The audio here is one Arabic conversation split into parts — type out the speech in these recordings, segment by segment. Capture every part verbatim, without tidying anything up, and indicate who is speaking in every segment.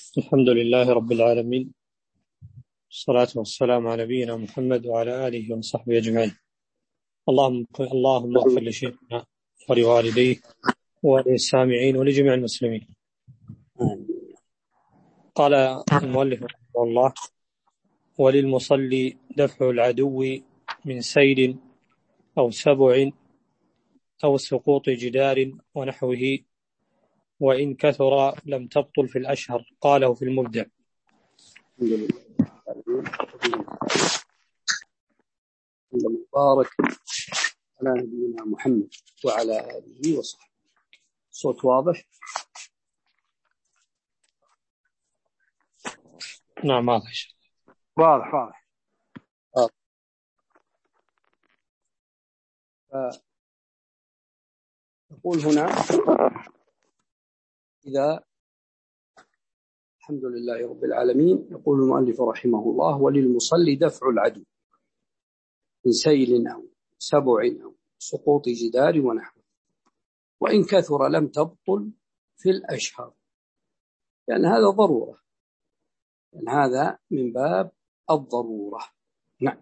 Speaker 1: الحمد لله رب العالمين، والصلاة والسلام على نبينا محمد وعلى آله وصحبه أجمعين. اللهم اللهم اغفر لشيخنا ولوالديه وللسامعين ولجميع المسلمين. قال المؤلف رحمه الله: وللمصلي دفع العدو من سيل أو سبع أو سقوط جدار ونحوه، وإن كثر لم تبطل في الأشهر. قاله في المبدع.
Speaker 2: مبارك على نبينا محمد وعلى آله وصحبه. صوت واضح؟
Speaker 1: نعم واضح
Speaker 2: واضح واضح. نقول هنا إذا الحمد لله رب العالمين. يقول المؤلف رحمه الله: وللمصلي دفع العدو من سيل أو سبع أو سقوط جدار ونحوه، وإن كثر لم تبطل في الأشهر، لأن يعني هذا ضرورة، لأن يعني هذا من باب الضرورة. نعم.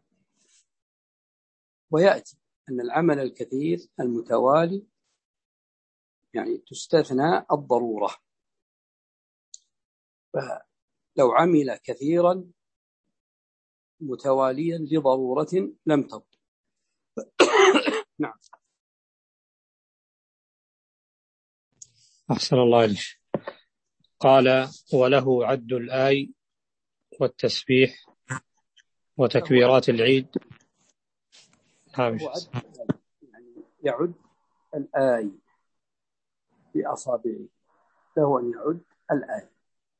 Speaker 2: ويأتي أن العمل الكثير المتوالي يعني تستثنى الضرورة، فلو عمل كثيرا متواليا لضرورة لم تبطل. نعم.
Speaker 1: أحسن الله إليك. قال: وله عد الآي والتسبيح وتكبيرات العيد.
Speaker 2: يعني يعد الآي بأصابعه، له أن يعد الآي،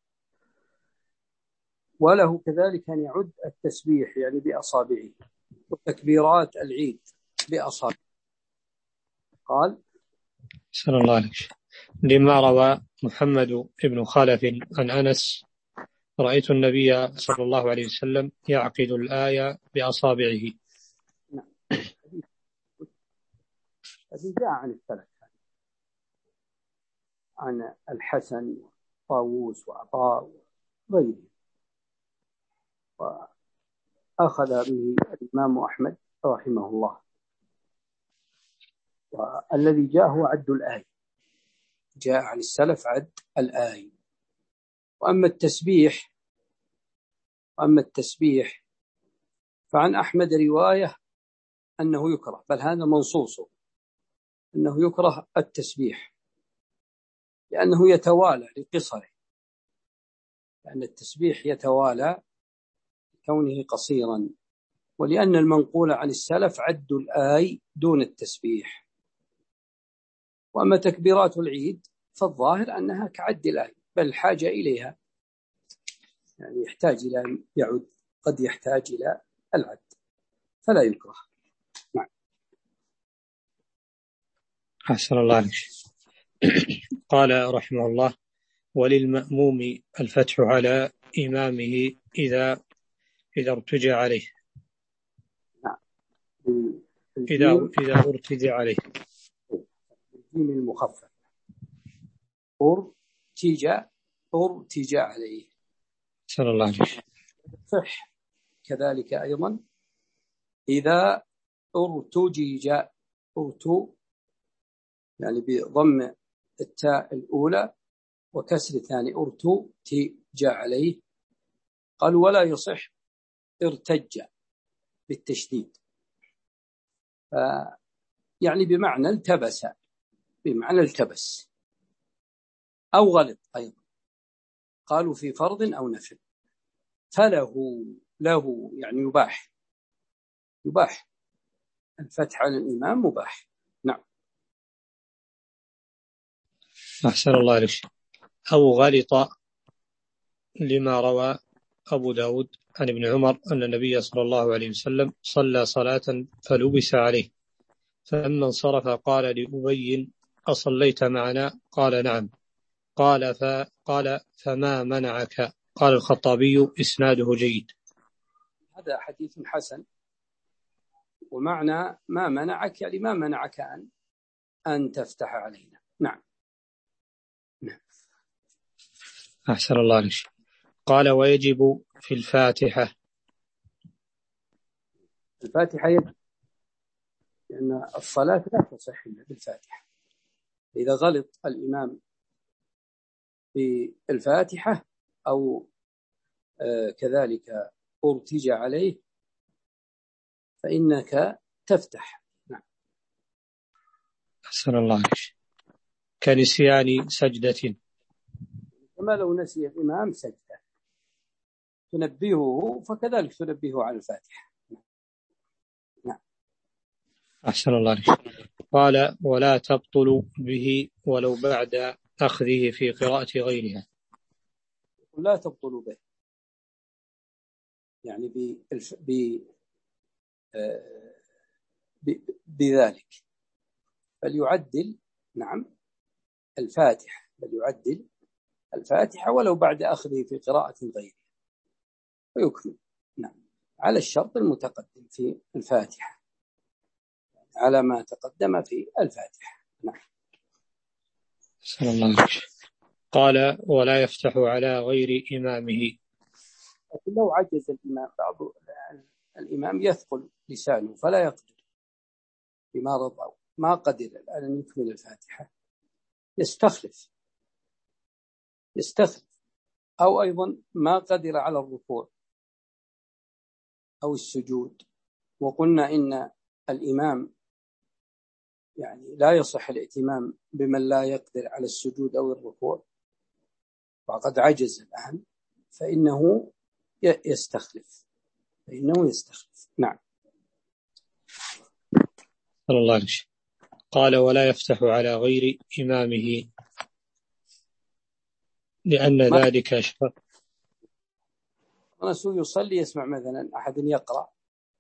Speaker 2: وله كذلك أن يعد التسبيح يعني بأصابعه، وتكبيرات العيد بأصابعه. قال:
Speaker 1: أحسن الله عليك. لما روى محمد بن خلف عن أنس: رأيت النبي صلى الله عليه وسلم يعقد الآية بأصابعه.
Speaker 2: نعم. هذه جاء عن الثلاث، عن الحسن وطاووس وعطاء وغيره، وأخذ به الإمام أحمد رحمه الله. والذي جاء هو عد الآية، جاء عن السلف عد الآية. وأما التسبيح وأما التسبيح فعن أحمد رواية أنه يكره، بل هذا منصوصه أنه يكره التسبيح، لأنه يتوالى لقصره، لأن التسبيح يتوالى كونه قصيرا، ولأن المنقول عن السلف عد الآي دون التسبيح. وأما تكبيرات العيد فالظاهر أنها كعد الآي، بل الحاجة إليها، يعني يحتاج إلى يعد، قد يحتاج إلى العد، فلا يكره. نعم.
Speaker 1: أحسن الله عليك. قال رحمه الله: وللمأموم الفتح على إمامه إذا إذا ارتجع عليه.
Speaker 2: نعم.
Speaker 1: إذا إذا ارتجع عليه.
Speaker 2: الجيم المخفف ارتجع ارتجع عليه.
Speaker 1: أحسن الله عليك.
Speaker 2: صح كذلك أيضا إذا ارتجج، ارتو يعني بضم التاء الأولى وكسر الثاني، ارتو تجا عليه. قال: ولا يصح ارتج بالتشديد، يعني بمعنى التبس، بمعنى التبس أو غلط أيضا. قالوا في فرض أو نفل، فله له يعني يباح، يباح الفتح على الإمام مباح. نعم.
Speaker 1: أحسن الله عليك. أو غلط، لما روى أبو داود عن ابن عمر أن النبي صلى الله عليه وسلم صلى صلاة فلبس عليه، فلما انصرف قال لأبي: أصليت معنا؟ قال: نعم. قال فقال فما منعك؟ قال الخطابي: إسناده جيد.
Speaker 2: هذا حديث حسن، ومعنى ما منعك يعني ما منعك أن أن تفتح علينا. نعم. نعم.
Speaker 1: أحسن الله عليك. قال ويجب في الفاتحة.
Speaker 2: الفاتحة يجب، لأن الصلاة لا تصح إلا بالفاتحة. إذا غلط الإمام في الفاتحة أو آه كذلك ارتجى عليه فإنك تفتح. نعم.
Speaker 1: أحسن الله عليك. كنسيان سجدة،
Speaker 2: كما لو نسي الإمام سجدة تنبهه فكذلك تنبهه على الفاتحة. نعم.
Speaker 1: أحسن الله عليك. قال ولا تبطل به ولو بعد أخذه في قراءة غيرها.
Speaker 2: لا تبطل به يعني بالف... ب... آه... ب... بذلك بل يعدل. نعم الفاتحة بل يعدل الفاتحة ولو بعد أخذه في قراءة غيرها ويكمل. نعم على الشرط المتقدم في الفاتحة، على ما تقدم في الفاتحة. نعم.
Speaker 1: صلى الله عليه. قال ولا يفتح على غير إمامه.
Speaker 2: لكن لو عجز الإمام، بعض الإمام يثقل لسانه فلا يقدر بمرض أو ما قدر الآن أن يكمل الفاتحة، يستخلف يستخلف أو أيضا ما قدر على الركوع أو السجود. وقلنا إن الإمام يعني لا يصح الائتمام بمن لا يقدر على السجود أو الركوع وقد عجز الآن، فإنه يستخلف فإنه يستخلف. نعم.
Speaker 1: صلى الله عليه. قال ولا يفتح على غير إمامه لأن ذلك أشبه.
Speaker 2: رسول يصلي يسمع مثلا أحد يقرأ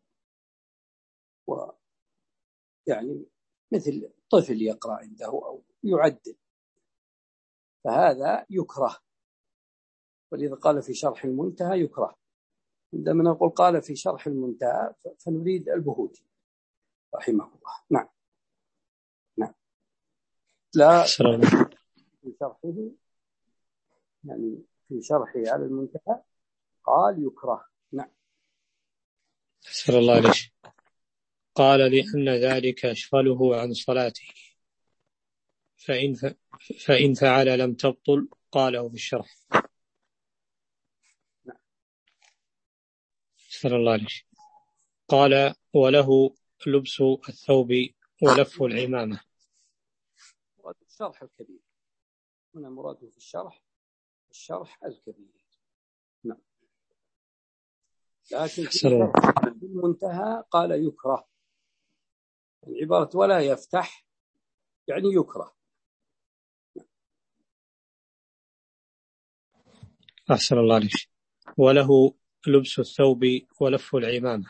Speaker 2: ويعني مثل طفل يقرأ عنده أو يعدل، فهذا يكره. ولذا قال في شرح المنتهى يكره. عندما نقول قال في شرح المنتهى فنريد البهوتي رحمه الله. نعم. نعم. لا في شرحه يعني في شرحه على المنتهى قال يكره. نعم.
Speaker 1: أسأل الله عليه. قال لأن ذلك أشغله عن صلاته فإن, ف... فإن فعل لم تبطل. قاله في الشرح.
Speaker 2: نعم.
Speaker 1: أسأل الله عليه. قال وله لبس الثوب ولف العمامة.
Speaker 2: مراد الشرح الكبير هنا، مراده في الشرح الشرح الكبير. نعم. لكن في المنتهى قال يكره. العبارة ولا يفتح يعني يكره.
Speaker 1: أحسن الله عليك. وله لبس الثوب ولف العمامة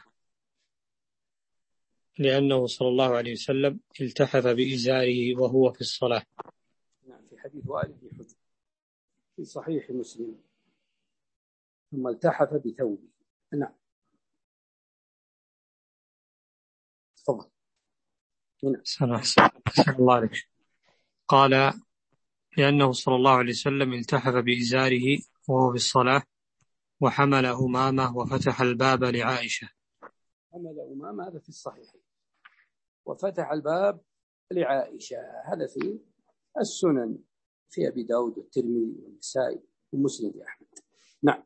Speaker 1: لأنه صلى الله عليه وسلم التحف بإزاره وهو في الصلاة.
Speaker 2: نعم. في حديث وائل بن حجر في صحيح مسلم ثم التحف بثوبه. نعم. تفضل.
Speaker 1: نعم. أحسن الله عليك. قال لأنه صلى الله عليه وسلم التحف بإزاره وهو في الصلاة وحمل أمامة وفتح الباب لعائشة.
Speaker 2: حمل أمامة هذا في الصحيح، وفتح الباب لعائشة هذا في السنن في أبي داود والترمذي والنسائي ومسند أحمد. نعم.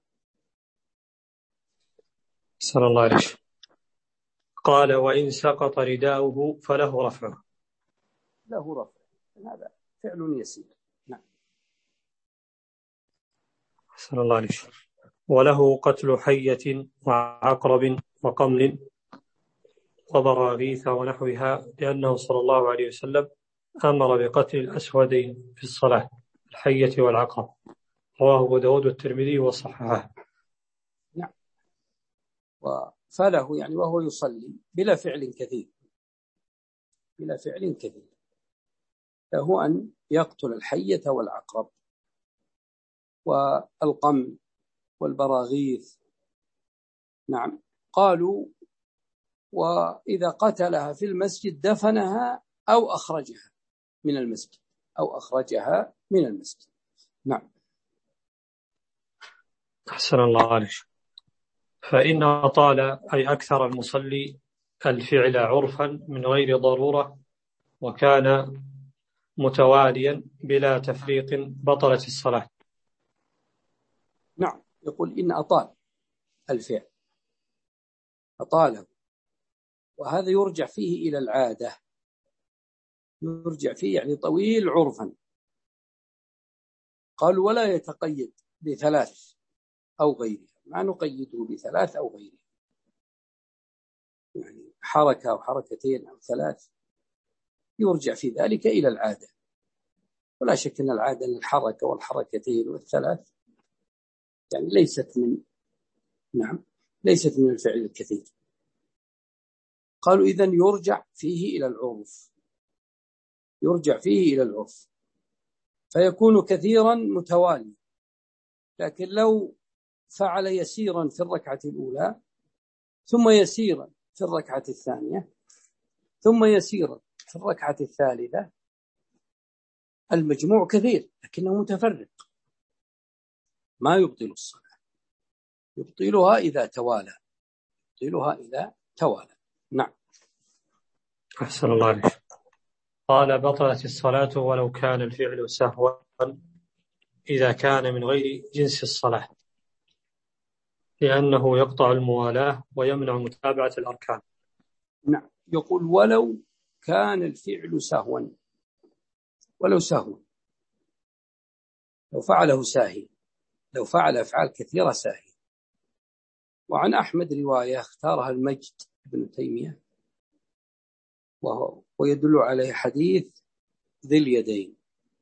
Speaker 1: صلى الله عليه وسلم. قال وإن سقط رداؤه فله رفعه.
Speaker 2: له رفع، هذا فعل يسير. نعم.
Speaker 1: صلى الله عليه وسلم. وله قتل حية وعقرب وقمل وبراغيث ونحوها لأنه صلى الله عليه وسلم أمر بقتل الأسودين في الصلاة الحية والعقرب. رواه أبو داود والترمذي وصححه.
Speaker 2: نعم. وفله يعني وهو يصلي بلا فعل كثير بلا فعل كثير له أن يقتل الحية والعقرب والقمل والبراغيث. نعم. قالوا وإذا قتلها في المسجد دفنها أو أخرجها من المسجد أو أخرجها من المسجد. نعم.
Speaker 1: أحسن الله عليك. فإن أطال أي أكثر المصلي الفعل عرفا من غير ضرورة وكان متواليا بلا تفريق بطلت الصلاة.
Speaker 2: نعم، يقول إن أطال الفعل، أطاله، وهذا يرجع فيه إلى العادة، يرجع فيه يعني طويل عرفا. قال ولا يتقيد بثلاث أو غيرها، ما نقيده بثلاث أو غيرها، يعني حركة أو حركتين أو ثلاث، يرجع في ذلك إلى العادة. ولا شك أن العادة أن الحركة والحركتين والثلاث يعني ليست من نعم ليست من الفعل الكثير. قالوا إذن يرجع فيه إلى العرف، يرجع فيه إلى العرف فيكون كثيرا متوالي. لكن لو فعل يسيرا في الركعة الأولى ثم يسيرا في الركعة الثانية ثم يسيرا في الركعة الثالثة، المجموع كثير لكنه متفرق، ما يبطل الصلاة، يبطلها إذا توالى، يبطلها إذا توالى. نعم.
Speaker 1: أحسن الله عليك. قال بطلت الصلاة ولو كان الفعل سهوا إذا كان من غير جنس الصلاة، لأنه يقطع الموالاة ويمنع متابعة الأركان.
Speaker 2: نعم، يقول ولو كان الفعل سهوا، ولو سهوا، لو فعله ساهي، لو فعل أفعال كثيرة ساهي. وعن أحمد رواية اختارها المجد بن تيمية وهو ويدل عليه حديث ذي اليدين،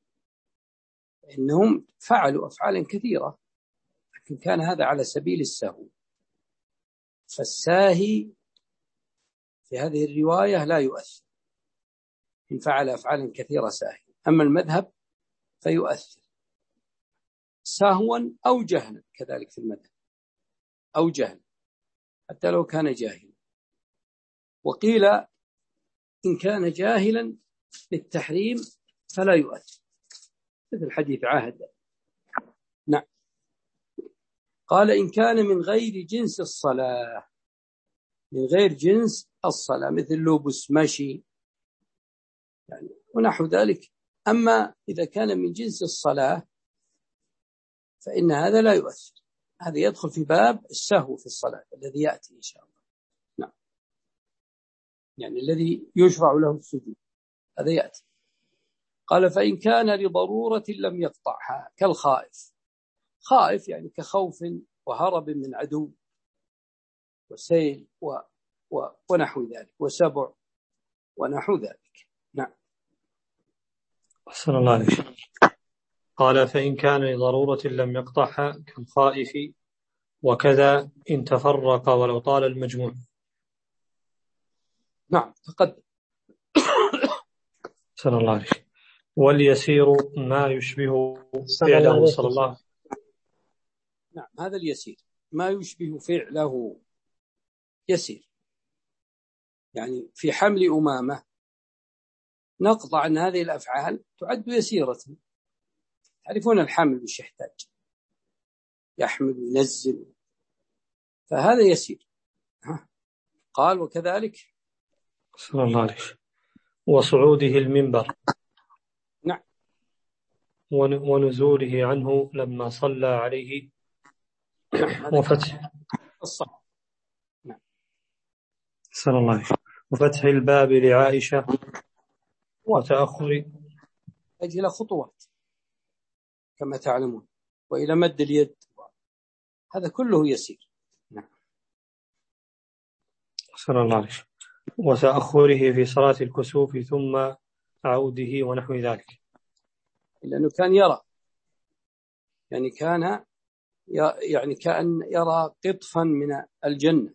Speaker 2: إنهم فعلوا أفعالا كثيرة لكن كان هذا على سبيل السهو، فالساهي في هذه الرواية لا يؤثر إن فعل أفعالا كثيرة ساهي. أما المذهب فيؤثر سهوا أو جهلا، كذلك في المذهب أو جهلا حتى لو كان جاهلا. وقيل إن كان جاهلا بالتحريم فلا يؤثر، مثل حديث عهد. نعم. قال إن كان من غير جنس الصلاة، من غير جنس الصلاة مثل لبس مشي يعني ونحو ذلك. أما إذا كان من جنس الصلاة فإن هذا لا يؤثر، هذا يدخل في باب السهو في الصلاة الذي يأتي إن شاء الله. نعم، يعني الذي يشرع له السجود هذا يأتي. قال فإن كان لضرورة لم يقطعها كالخائف، خائف يعني كخوف وهرب من عدو وسيل و... و... ونحو ذلك، وسبع ونحو ذلك. نعم.
Speaker 1: أحسن الله عليك. قال فإن كان لضرورة لم يقطعها كالخائف، وكذا إن تفرق ولو طال المجموع.
Speaker 2: نعم تقدم.
Speaker 1: أحسن الله عليك. واليسير ما يشبه فعله صلى الله عليه وسلم.
Speaker 2: نعم، هذا اليسير ما يشبه فعله يسير، يعني في حمل أمامة نقطع أن هذه الأفعال تعد يسيرة. تعرفون الحمل وش يحتاج، يحمل وينزل، فهذا يسير. قال وكذلك
Speaker 1: صلى الله عليه وسلم وصعوده المنبر.
Speaker 2: نعم.
Speaker 1: ونزوله عنه لما صلى عليه وفتح
Speaker 2: الصح. نعم.
Speaker 1: صلى الله عليه وسلم وفتح الباب لعائشة وتأخر
Speaker 2: إلى خطوات كما تعلمون، وإلى مد اليد، هذا كله يسير. نعم.
Speaker 1: صلى الله عليه وسلم وتأخره في صلاة الكسوف ثم عوده ونحو ذلك،
Speaker 2: لأنه كان يرى، يعني كان يعني كأن يرى قطفا من الجنة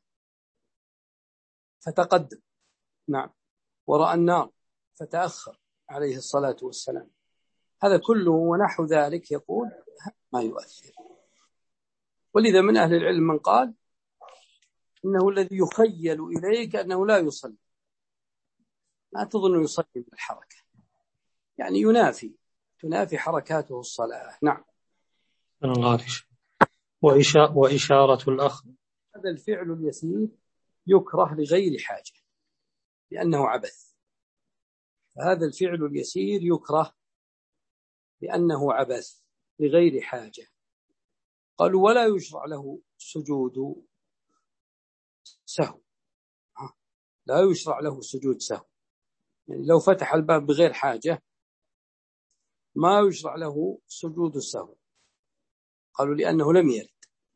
Speaker 2: فتقدم. نعم. ورأى النار فتأخر عليه الصلاة والسلام. هذا كله ونحو ذلك يقول ما يؤثر. ولذا من أهل العلم من قال إنه الذي يخيل إليك أنه لا يصلي، ما تظن يصلي من الحركة، يعني ينافي تنافي حركاته الصلاة. نعم.
Speaker 1: الله عليه. وإشارة الأخ
Speaker 2: هذا الفعل اليسير يكره لغير حاجة لأنه عبث. هذا الفعل اليسير يكره لأنه عبث لغير حاجة. قالوا ولا يشرع له سجود سهو، لا يشرع له سجود سهو، يعني لو فتح الباب بغير حاجة ما يشرع له سجود السهو. قالوا لأنه لم يرد.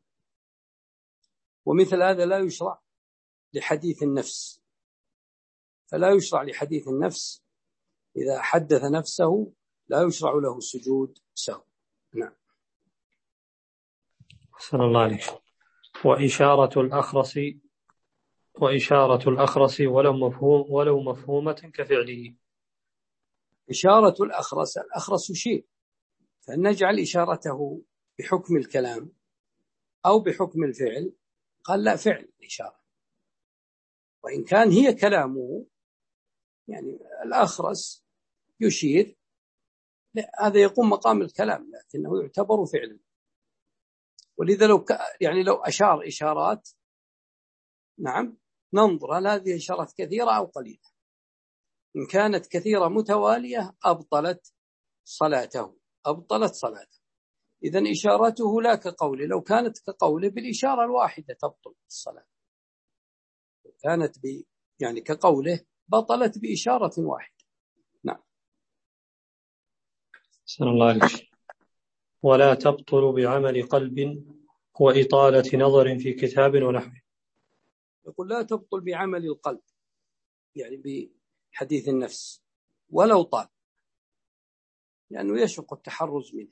Speaker 2: ومثل هذا لا يشرع لحديث النفس، فلا يشرع لحديث النفس إذا حدث نفسه لا يشرع له السجود سهو. نعم.
Speaker 1: صلى الله عليه وسلم. وإشارة الأخرس وإشارة الأخرس ولو مفهوم ولو مفهومة كفعله.
Speaker 2: إشارة الأخرس، الأخرس يشير، فنجعل إشارته بحكم الكلام أو بحكم الفعل. قال لا، فعل الإشارة، وإن كان هي كلامه، يعني الأخرس يشير، هذا يقوم مقام الكلام لكنه يعتبر فعلا. ولذا لو ك... يعني لو أشار إشارات، نعم، ننظر هل هذه إشارات كثيرة أو قليلة. إن كانت كثيرة متوالية أبطلت صلاته، أبطلت صلاته. إذن إشارته لا كقوله، لو كانت كقوله بالإشارة الواحدة تبطل الصلاة، لو كانت ب... يعني كقوله بطلت بإشارة واحدة. نعم.
Speaker 1: صلى الله عليه وسلم. ولا تبطل بعمل قلب وإطالة نظر في كتاب ونحوه.
Speaker 2: يقول لا تبطل بعمل القلب، يعني بحديث النفس ولو طال، لأنه يشق التحرز منه.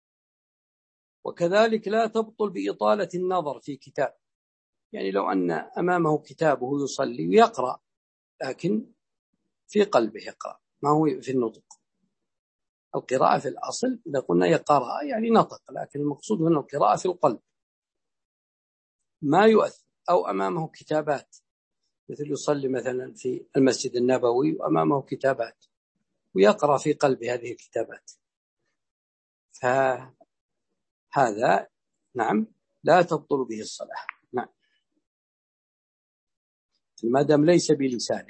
Speaker 2: وكذلك لا تبطل بإطالة النظر في كتاب، يعني لو أن أمامه كتاب وهو يصلي ويقرأ، لكن في قلبه يقرأ، ما هو في النطق. القراءة في الأصل إذا قلنا يقرأ يعني نطق، لكن المقصود هنا القراءة في القلب ما يؤثر. أو أمامه كتابات، مثل يصلي مثلا في المسجد النبوي وأمامه كتابات ويقرأ في قلبه هذه الكتابات، فهذا نعم لا تبطل به الصلاة. نعم، ما دام ليس بلسانه.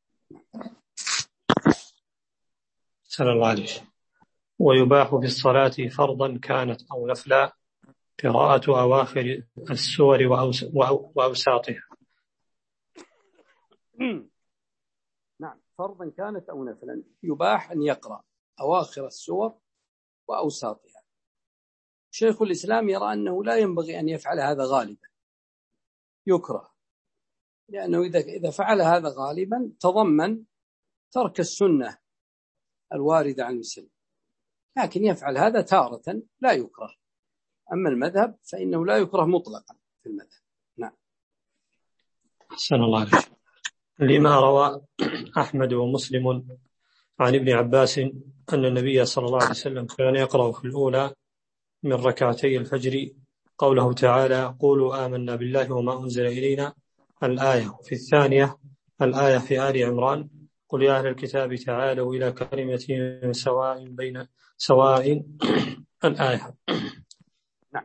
Speaker 1: صلى الله عليه وسلم. ويباح في الصلاة فرضا كانت أو نفلا قراءة أواخر السور وأوساطها.
Speaker 2: نعم، فرضا كانت أو نفلا يباح أن يقرأ أواخر السور وأوساطها. شيخ الإسلام يرى أنه لا ينبغي أن يفعل هذا غالبا، يكره، لأنه إذا إذا فعل هذا غالبا تضمن ترك السنة الواردة عن المسلم، لكن يفعل هذا تارة لا يكره. أما المذهب فإنه لا يكره مطلقا في المذهب. نعم.
Speaker 1: أحسن الله عليك. لما روى أحمد ومسلم عن ابن عباس أن النبي صلى الله عليه وسلم كان يقرأ في الأولى من ركعتي الفجر قوله تعالى قولوا آمنا بالله وما أنزل إلينا الآية، في الثانية الآية في آل عمران قل يا أهل الكتاب تعالوا إلى كلمة سواء بين سواء الآية.
Speaker 2: نعم.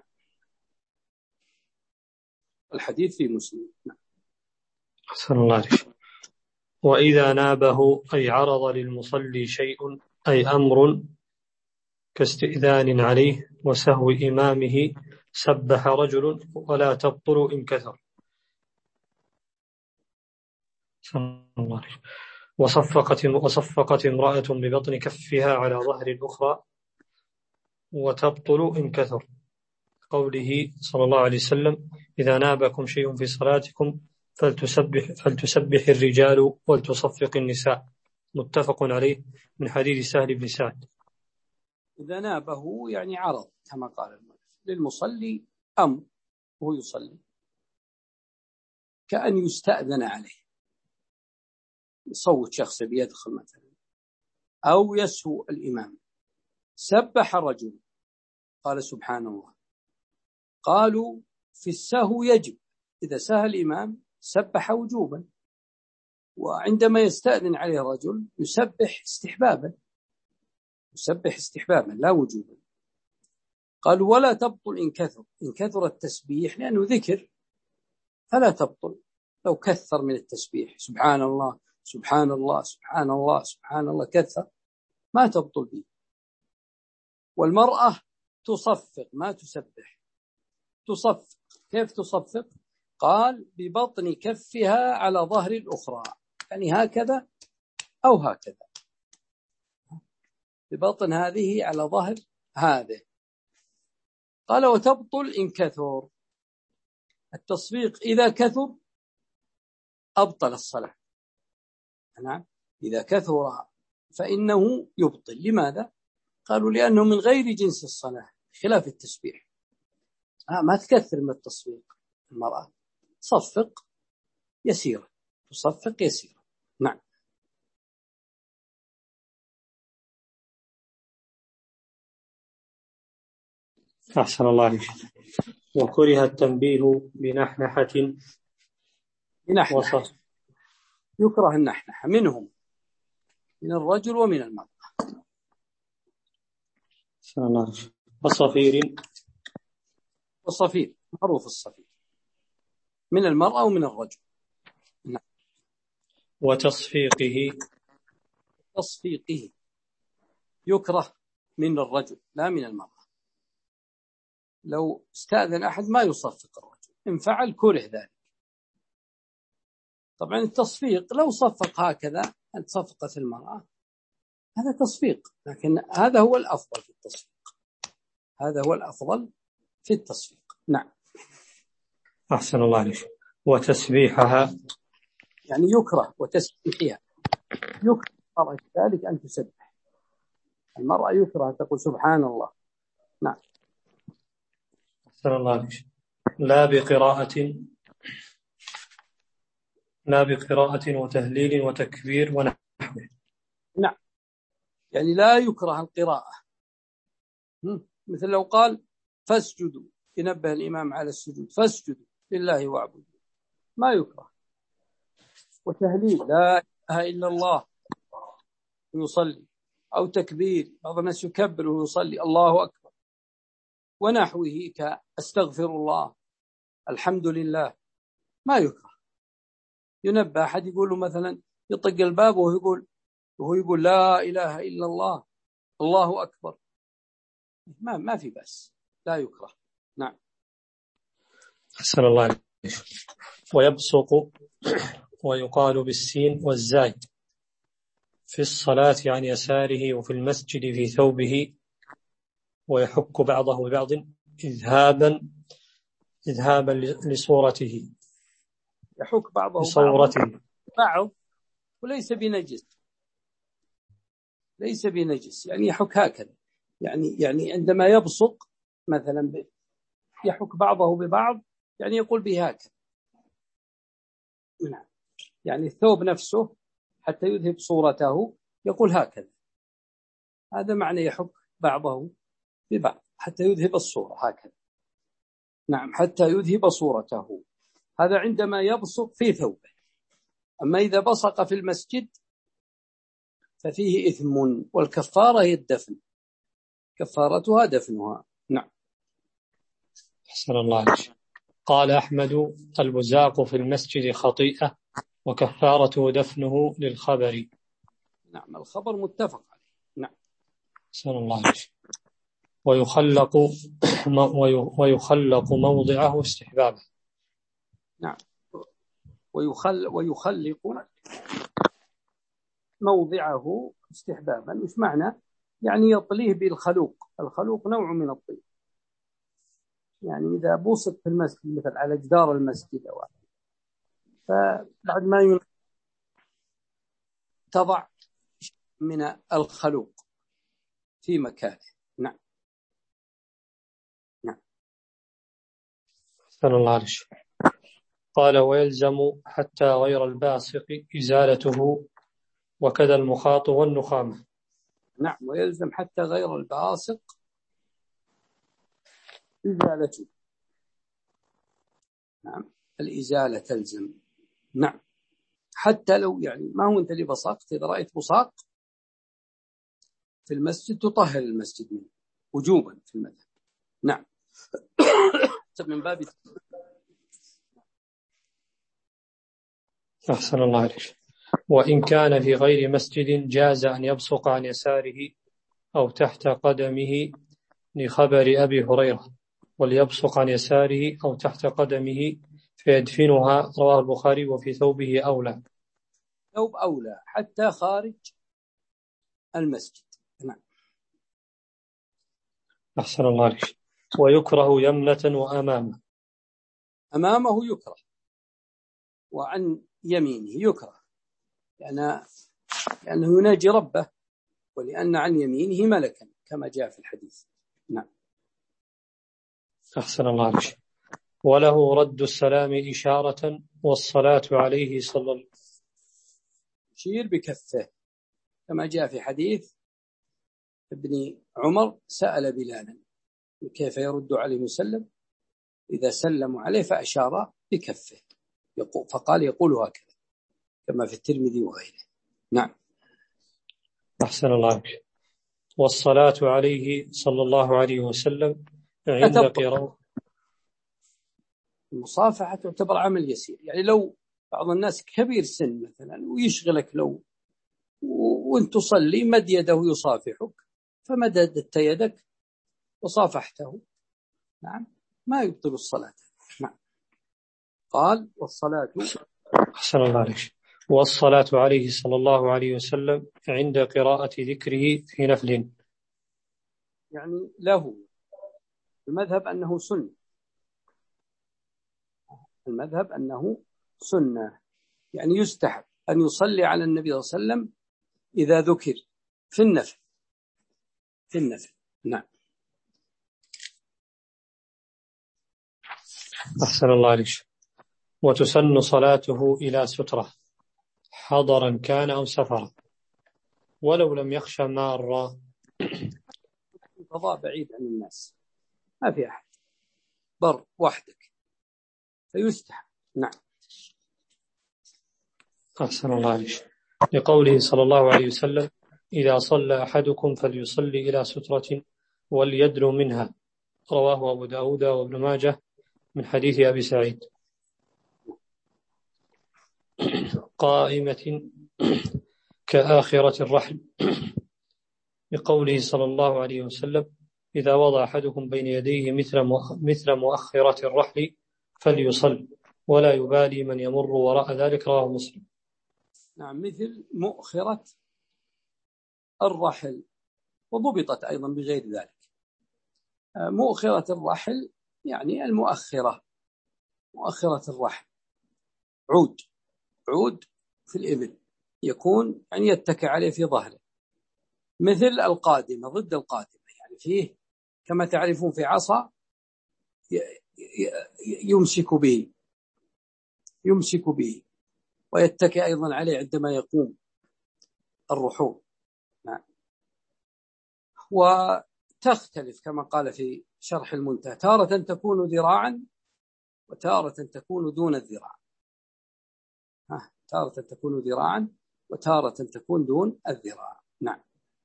Speaker 2: الحديث في مسلم. نعم.
Speaker 1: أحسن الله عليك. وإذا نابه أي عرض للمصلي شيء أي أمر كاستئذان عليه وسهو إمامه سبح رجل ولا تبطل إن كثر. وصفقت, وصفقت امرأة ببطن كفها على ظهر الأخرى وتبطل إن كثر، قوله صلى الله عليه وسلم إذا نابكم شيء في صلاتكم فلتسبح, فلتسبح الرجال ولتصفق النساء، متفق عليه من حديث سهل بن سعد.
Speaker 2: إذا نابه يعني عرض كما قال المؤلف للمصلي أمر وهو يصلي، كأن يستأذن عليه، يصوت شخص بيدخل مثلا أو يسهو الإمام. سبح رجل، قال سبحان الله. قالوا في السهو يجب، إذا سهى الإمام سبح وجوبا، وعندما يستأذن عليه رجل يسبح استحبابا، يسبح استحبابا لا وجوبا. قالوا ولا تبطل إن كثر، إن كثر التسبيح لأنه ذكر فلا تبطل. لو كثر من التسبيح سبحان الله سبحان الله سبحان الله سبحان الله كثر ما تبطل به. والمرأة تصفق ما تسبح، تصفق. كيف تصفق؟ قال ببطن كفها على ظهر الأخرى، يعني هكذا أو هكذا، ببطن هذه على ظهر هذه. قال وتبطل إن كثر. التصفيق إذا كثر أبطل الصلاة. نعم إذا كثر فإنه يبطل. لماذا؟ قالوا لأنه من غير جنس الصلاة، خلاف التسبيح. آه ما تكثر من التصفيق المرأة، تصفق يسيرة، تصفق يسيرة. نعم.
Speaker 1: أحسن الله عليك. وكره التنبيه بنحنحة
Speaker 2: بنحنحة
Speaker 1: وصف.
Speaker 2: يكره النحنحة منهم، من الرجل ومن المرأة.
Speaker 1: أحسن الله عليك. وصفير.
Speaker 2: وصفير معروف الصفير، من المرأة ومن الرجل. نعم.
Speaker 1: وتصفيقه.
Speaker 2: تصفيقه يكره من الرجل لا من المرأة. لو استأذن أحد ما يصفق الرجل، إن فعل كره ذلك. طبعا التصفيق لو صفق هكذا أن تصفقت المرأة هذا تصفيق، لكن هذا هو الأفضل في التصفيق، هذا هو الأفضل في التصفيق. نعم.
Speaker 1: أحسن الله عليك. وتسبيحها
Speaker 2: يعني يكره، وتسبيحها يكره المرأة ذلك أن تسبح. المرأة يكره تقول سبحان الله. نعم.
Speaker 1: أحسن الله عليك. لا بقراءة لا بقراءة وتهليل وتكبير ونحوه.
Speaker 2: نعم يعني لا يكره القراءة، مثل لو قال فاسجدوا، ينبه الإمام على السجود، فاسجدوا لله واعبدوا، ما يكره. وتهليل لا إله إلا الله ويصلي، أو تكبير بعض الناس يكبر ويصلي الله أكبر، ونحوه كأستغفر الله الحمد لله ما يكره. ينبه أحد يقول له مثلا يطق الباب وهو يقول وهو يقول لا إله إلا الله الله أكبر، ما ما في بس، لا يكره. نعم.
Speaker 1: أحسن الله عليك. ويبصق ويقال بالسين والزاي في الصلاة عن يساره وفي المسجد في ثوبه، ويحك بعضه ببعض إذهابا إذهابا لصورته
Speaker 2: يحك بعضه
Speaker 1: لصورته
Speaker 2: بعض وليس بنجس، ليس بنجس يعني يحك هكذا، يعني يعني عندما يبصق مثلا يحك بعضه ببعض، يعني يقول به هكذا. نعم يعني الثوب نفسه حتى يذهب صورته يقول هكذا، هذا معنى يحك بعضه ببعض حتى يذهب الصورة هكذا. نعم حتى يذهب صورته، هذا عندما يبصق في ثوبه. أما إذا بصق في المسجد ففيه إثم، والكفارة هي الدفن، كفارتها دفنها. نعم.
Speaker 1: أحسن الله عليك. قال أحمد البزاق في المسجد خطيئة وكفارته دفنه للخبر.
Speaker 2: نعم الخبر متفق عليه. نعم.
Speaker 1: أحسن الله عليك. ويخلق ويخلق موضعه استحبابا.
Speaker 2: نعم ويخل ويخلق موضعه استحبابا. مش معنى يعني يطليه بالخلوق، الخلوق نوع من الطيب، يعني إذا بوصت في المسجد مثل على جدار المسجد أو فبعد ما تضع من الخلوق في مكانه. نعم. نعم.
Speaker 1: أحسن الله عليك. قال ويلزم حتى غير الباسق إزالته وكذا المخاط والنخامة.
Speaker 2: نعم ويلزم حتى غير الباسق إزالته. نعم الإزالة تلزم. نعم حتى لو يعني ما هو أنت اللي بصقت، إذا رأيت بصاق في المسجد تطهر المسجد منه وجوبا في المذهب. نعم. من باب
Speaker 1: أحسن الله عليك. وإن كان في غير مسجد جاز أن يبصق عن يساره أو تحت قدمه لخبر أبي هريرة، وليبصق عن يساره أو تحت قدمه فيدفنها، رواه البخاري. وفي ثوبه أولى.
Speaker 2: ثوب أولى حتى خارج المسجد. نعم.
Speaker 1: أحسن الله عليك. ويكره يمنة وأمامه.
Speaker 2: أمامه يكره، وعن يمينه يكره، لأن لأنه يناجي ربه، ولأن عن يمينه ملكا كما جاء في الحديث. نعم.
Speaker 1: أحسن الله عليك. وله رد السلام إشارة والصلاة عليه صلى الله عليه وسلم.
Speaker 2: يشير بكفه كما جاء في حديث ابن عمر سأل بلالا كيف يرد عليه وسلم إذا سلموا عليه، فأشار بكفه يقول، فقال يقول هكذا كما في الترمذي وغيره. نعم.
Speaker 1: أحسن الله عليك. والصلاة عليه صلى الله عليه وسلم عند قراءة.
Speaker 2: المصافحة تعتبر عمل يسير، يعني لو بعض الناس كبير سن مثلا ويشغلك لو وانت تصلي مد يده يصافحك، فمددت يدك وصافحته، نعم، ما يبطل الصلاة. نعم. قال والصلاة.
Speaker 1: أحسن الله عليك. والصلاة عليه صلى الله عليه وسلم عند قراءة ذكره في نفل.
Speaker 2: يعني له المذهب أنه سنة، المذهب أنه سنة، يعني يستحب أن يصلي على النبي صلى الله عليه وسلم إذا ذكر في النفل، في النفل. نعم.
Speaker 1: أحسن الله عليك. وتسن صلاته إلى سترة حضرا كان أو سفرا، ولو لم يخشى مارا.
Speaker 2: فضاء بعيد عن الناس ما في أحد، بر وحدك، فيستحب. نعم.
Speaker 1: أحسن الله عليك. لقوله صلى الله عليه وسلم إذا صلى أحدكم فليصلي إلى سترة وليدلو منها، رواه أبو داود وابن ماجه من حديث أبي سعيد. قائمة كآخرة الرحل، لقوله صلى الله عليه وسلم إذا وضع أحدكم بين يديه مثل مؤخرة الرحل فليصل ولا يبالي من يمر وراء ذلك، رواه مسلم.
Speaker 2: نعم. مثل مؤخرة الرحل، وضبطت أيضا بغير ذلك. مؤخرة الرحل يعني المؤخرة، مؤخرة الرحل عود، عود في الإبل يكون يعني يتكى عليه في ظهره. مثل القادمة ضد القادمة، يعني فيه كما تعرفون في عصا يمسك به يمسك به ويتكى أيضا عليه عندما يقوم الرحول. نعم. وتختلف كما قال في شرح المنتهى، تارة تكون ذراعا وتارة تكون دون الذراع. ها، تارة تكون ذراعا وتارة تكون دون الذراع. نعم.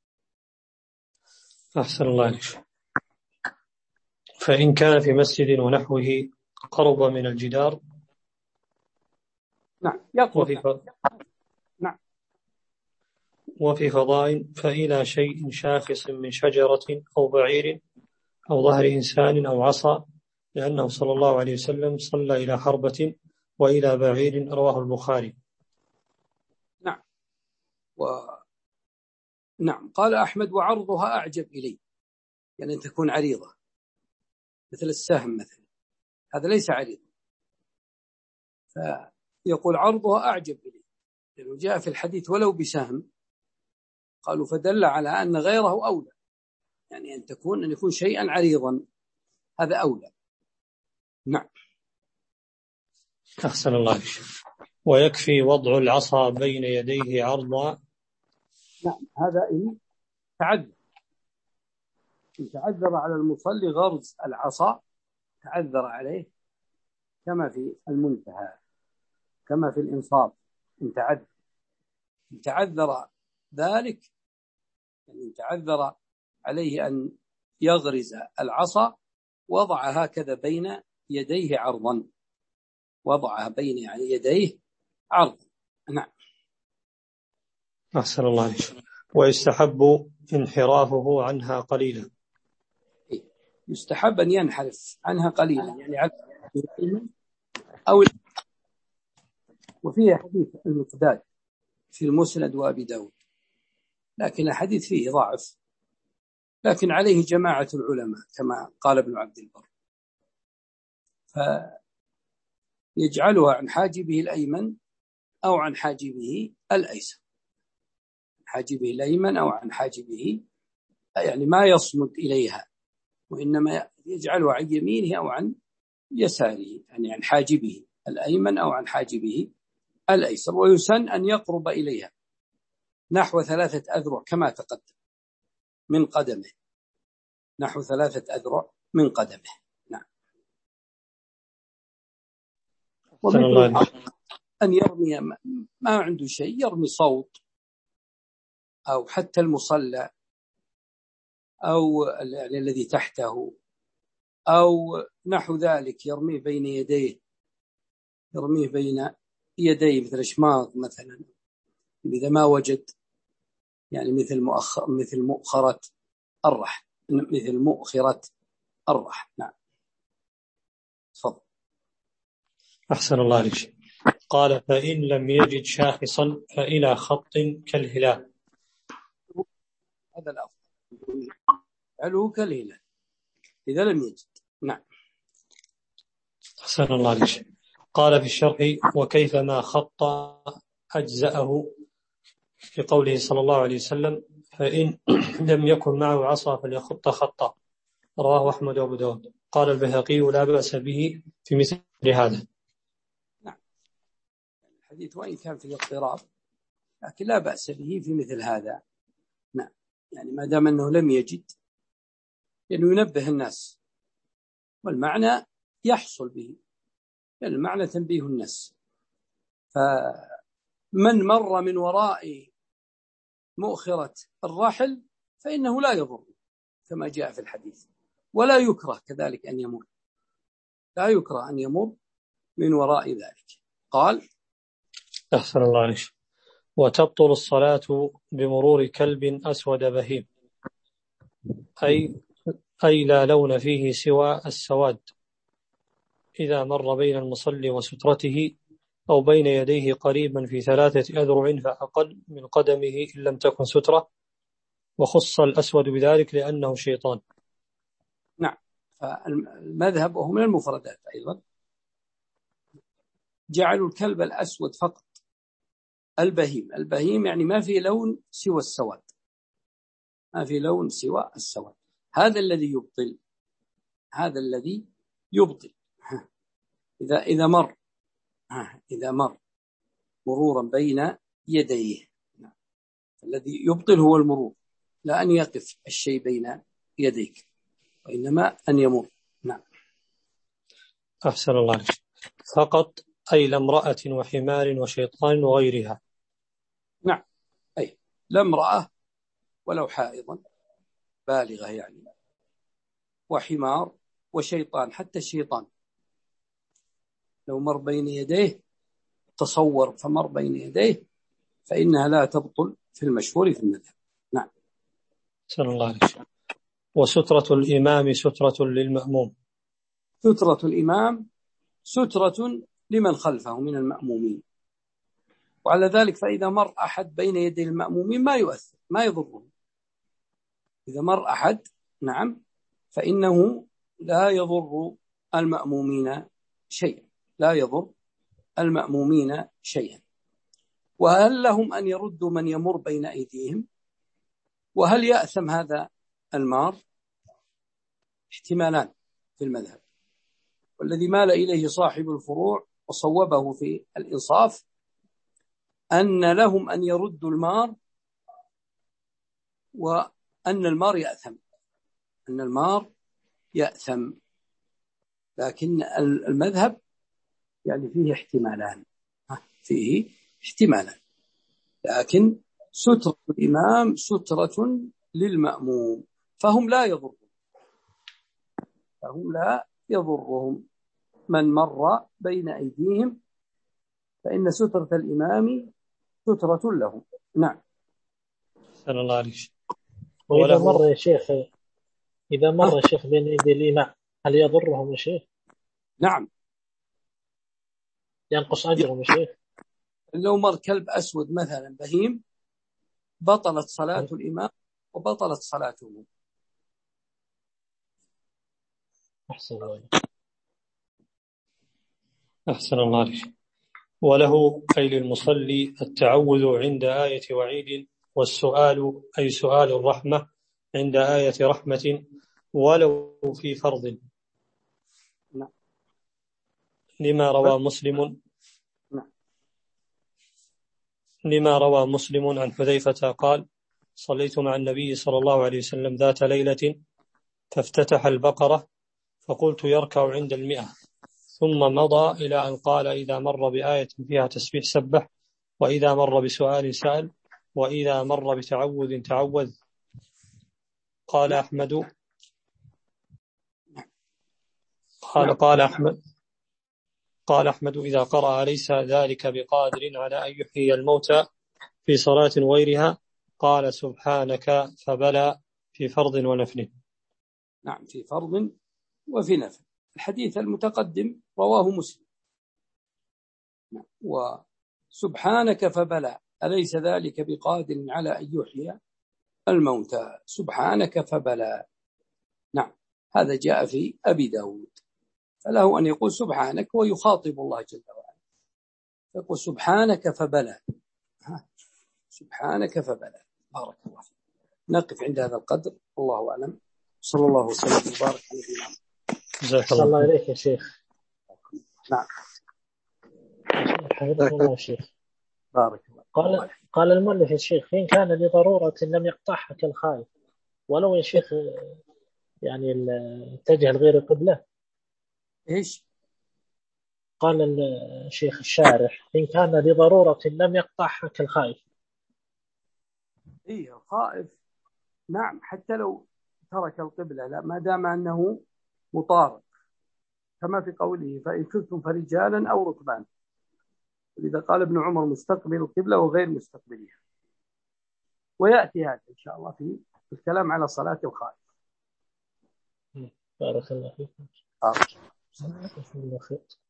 Speaker 1: أحسن الله عليك. فإن كان في مسجد ونحوه قرب من الجدار.
Speaker 2: نعم. يقرب.
Speaker 1: وفي ف...
Speaker 2: نعم.
Speaker 1: وفي فضاء فإلى شيء شاخص من شجرة أو بعير أو ظهر إنسان أو عصا، لأنه صلى الله عليه وسلم صلى إلى حربة وإلى بعير، رواه البخاري.
Speaker 2: نعم. و... نعم. قال أحمد وعرضها أعجب إلي، يعني أن تكون عريضة مثل السهم مثلا، هذا ليس عريض، فيقول عرضها أعجب إلي، لأنه جاء في الحديث ولو بسهم، قالوا فدل على أن غيره أولى، يعني أن تكون أن يكون شيئا عريضا، هذا أولى. نعم.
Speaker 1: أحسن الله. ويكفي وضع العصا بين يديه عرضا.
Speaker 2: نعم. هذا إن تعذر، إن تعذر على المصلي غرز العصا تعذر عليه، كما في المنتهى، كما في الإنصاف، إن تعذر إن تعذر ذلك، يعني إن تعذر عليه أن يغرز العصا وضع هكذا بين يديه عرضا، وضعها بين يعني يديه عرضا. نعم.
Speaker 1: أحسن الله عليك. ويستحب انحرافه عنها قليلا.
Speaker 2: يستحب أن ينحرف عنها قليلا، يعني على أو. وفيه حديث المقداد في المسند وأبي داود، لكن الحديث فيه ضعف، لكن عليه جماعة العلماء كما قال ابن عبد البر، فيجعلها عن حاجبه الأيمن أو عن حاجبه الأيسر، حاجبه الأيمن أو عن حاجبه، يعني ما يصمد إليها، وإنما يجعلها عن يمينه أو عن يساره، يعني عن حاجبه الأيمن أو عن حاجبه الأيسر. ويسن أن يقرب إليها نحو ثلاثة أذرع كما تقدم من قدمه، نحو ثلاثة أذرع من قدمه. نعم. ومثل أن يرمي ما عنده شيء، يرمي صوت أو حتى المصلى أو يعني الذي تحته أو نحو ذلك، يرميه بين يديه، يرميه بين يديه مثل شماغ مثلا، إذا ما وجد، يعني مثل مؤخر مثل مؤخرة الرحل، مثل مؤخرة الرحل. نعم. تفضل.
Speaker 1: أحسن الله عليك. قال: فإن لم يجد شاخصا فإلى خط كالهلال.
Speaker 2: هذا الأفضل، علو كالهلال إذا لم يجد. نعم.
Speaker 1: أحسن الله عليك. قال في الشرح: وكيف ما خط أجزأه، في قوله صلى الله عليه وسلم: فإن لم يكن معه عصا فليخط خطا. رواه أحمد وأبو داود. قال البيهقي: لا بأس به في مثل هذا.
Speaker 2: نعم. الحديث وإن كان في اضطراب، لكن لا بأس به في مثل هذا. نعم. يعني ما دام أنه لم يجد، لأنه ينبه الناس، والمعنى يحصل به، لأن المعنى تنبيه الناس. فمن مر من وراء مؤخرة الرحل فإنه لا يضر كما جاء في الحديث، ولا يكره كذلك أن يمر، لا يكره أن يمر من وراء ذلك. قال:
Speaker 1: أحسن الله عليك. وتبطل الصلاة بمرور كلب أسود بهيم، أي أي لا لون فيه سوى السواد، إذا مر بين المصلي وسترته أو بين يديه قريبا في ثلاثة أذرع فأقل من قدمه إن لم تكن سترة، وخص الأسود بذلك لأنه شيطان.
Speaker 2: نعم. فالمذهب وهو من المفردات أيضا، جعلوا الكلب الأسود فقط، البهيم. البهيم يعني ما في لون سوى السواد، ما في لون سوى السواد. هذا الذي يبطل، هذا الذي يبطل. إذا إذا مر إذا مر مرورا بين يديه، الذي يبطل هو المرور، لا أن يقف الشيء بين يديك، وإنما أن يمر. نعم.
Speaker 1: أحسن الله عليك. فقط أي لامرأة وحمار وشيطان وغيرها.
Speaker 2: نعم. أي لامرأة ولو حائضا بالغة يعني، وحمار وشيطان، حتى الشيطان لو مر بين يديه، تصور فمر بين يديه، فإنها لا تبطل في المشهور في المذهب. نعم.
Speaker 1: أحسن الله عليك. وسترة الإمام سترة للمأموم.
Speaker 2: سترة الإمام سترة لمن خلفه من المأمومين، وعلى ذلك فإذا مر أحد بين يدي المأمومين ما يؤثر، ما يضره. إذا مر أحد نعم فإنه لا يضر المأمومين شيئا، لا يضر المأمومين شيئا. وهل لهم أن يردوا من يمر بين أيديهم؟ وهل يأثم هذا المار؟ احتمالان في المذهب، والذي مال إليه صاحب الفروع وصوبه في الإنصاف أن لهم أن يردوا المار، وأن المار يأثم، أن المار يأثم. لكن المذهب يعني فيه احتمالان، فيه احتمالان، لكن سترة الإمام سترة للمأموم، فهم لا يضرون. فهم لا يضرهم من مر بين أيديهم، فإن سترة الإمام سترة لهم. نعم.
Speaker 1: صلى الله عليه وسلم.
Speaker 3: وإذا
Speaker 1: وله
Speaker 3: مر يا شيخ إذا مر يا شيخ بين يدي الإمام هل يضرهم يا شيخ؟
Speaker 2: نعم،
Speaker 3: ينقص أجرهم يا شيخ؟
Speaker 2: لو مر كلب أسود مثلا بهيم بطلت صلاة الإمام وبطلت صلاته.
Speaker 3: أحسن الله.
Speaker 1: أحسن الله عليك. وله أي للمصلي التعوذ عند آية وعيد، والسؤال أي سؤال الرحمة عند آية رحمة، ولو في فرض.
Speaker 2: نعم.
Speaker 1: لما روى مسلم
Speaker 2: نعم.
Speaker 1: لما روى مسلم عن حذيفة قال: صليت مع النبي صلى الله عليه وسلم ذات ليلة فافتتح البقرة فقلت يركع عند المئة، ثم مضى إلى أن قال: إذا مر بآية فيها تسبيح سبح، وإذا مر بسؤال سأل، وإذا مر بتعوذ تعوذ. قال أحمد قال قال أحمد قال أحمد إذا قرأ ليس ذلك بقادر على أن يحيي الموتى في صلاة غيرها قال سبحانك فبلى في فرض ونفل.
Speaker 2: نعم، في فرض وفي نفل. الحديث المتقدم رواه مسلم. وسبحانك فبلى أليس ذلك بقادر على أن يحيي الموتى سبحانك فبلى. نعم، هذا جاء في أبي داود، فله أن يقول سبحانك ويخاطب الله جل وعلا، يقول سبحانك فبلى. سبحانك فبلى. بارك الله فيك. نقف عند هذا القدر، الله أعلم. صلى الله وسلم وبارك على نبينا.
Speaker 3: جزاك الله إليك يا شيخ.
Speaker 2: نعم.
Speaker 3: حفظك الله يا شيخ.
Speaker 2: بارك الله.
Speaker 3: قال قال المؤلف يا شيخ: إن كان لضرورة لم يقطعها كالخائف، ولو يا شيخ يعني اتجه لغير القبلة.
Speaker 2: إيش؟
Speaker 3: قال الشيخ الشارح: إن كان لضرورة لم يقطعها كالخائف.
Speaker 2: إيه الخائف نعم، حتى لو ترك القبلة لا، ما دام أنه مطارق، كما في قوله: فإن كنتم فرجالا أو ركبان. لذا قال ابن عمر: مستقبل القبلة وغير مستقبلها. ويأتي هذا إن شاء الله في الكلام على صلاة الخائف.
Speaker 3: بارك الله فيكم.
Speaker 2: آه.
Speaker 3: جزاكم الله خير.